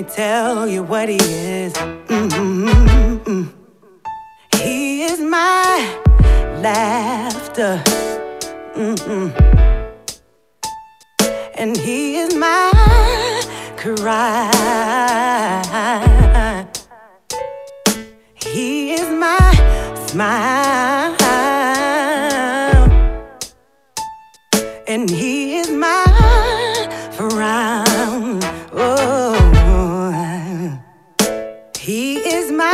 tell you what he is. He is my laughter. And he is my cry. He is my smile. And he is my frown. Oh, he is my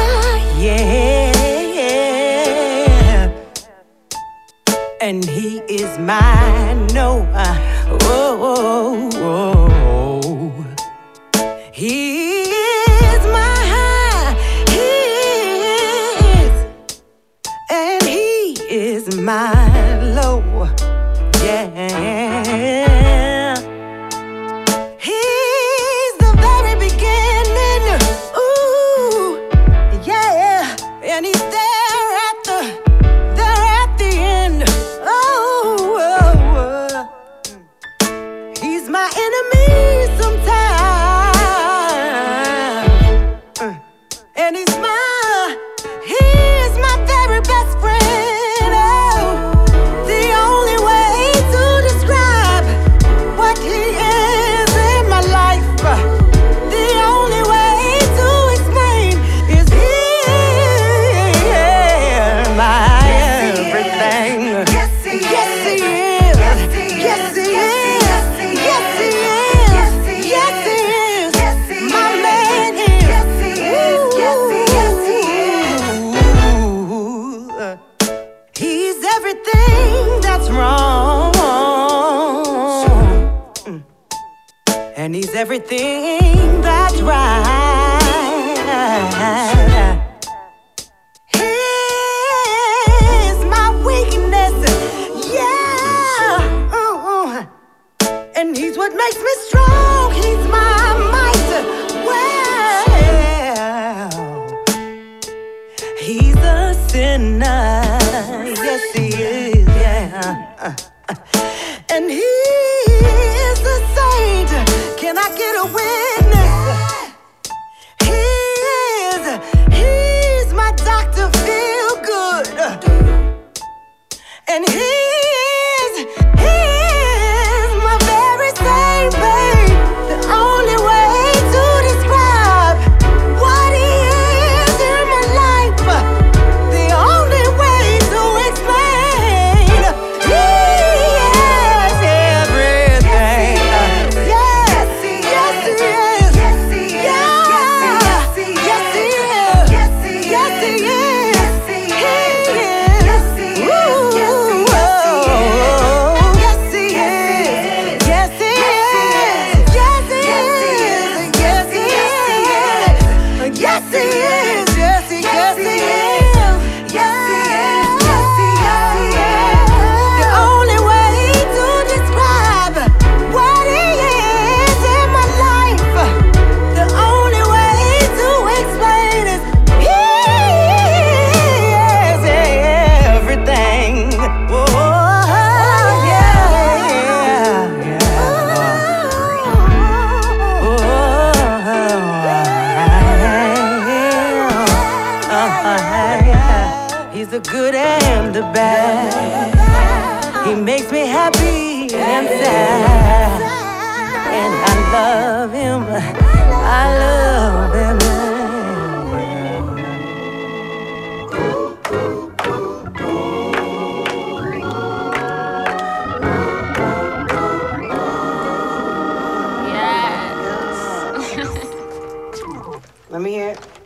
yeah. And he is my no. He is my high. He is. And he is my low. Yeah. He's the very beginning. Ooh, yeah. And he's there at the end. Oh, he's my enemy sometimes. And he's my very best friend. Oh, the only way to describe what he is in my life, the only way to explain is he is my everything. Yes, he is. Yes, he is. Yes, he is. Yes, he is. Yes, he is. My man is. Yes, he is. Yes, he is. He's everything that's wrong, and he's everything that's right. He's my weakness, yeah. And he's what makes me strong. He's my might. Well, he's a sinner. Yes, he is, yeah. And he is a saint. Can I get a witness? He's my Dr. Feel Good. And he is my very same babe. The only way to describe what he is in my life, the only way to explain, he is everything. Yes, he is. Yes, he is. Yes, he is. Yes, he is. Yes, he is. Yes, he is. He's the good and the bad. He makes me happy and sad. And I love him. I love him. Yes. Let me hear it.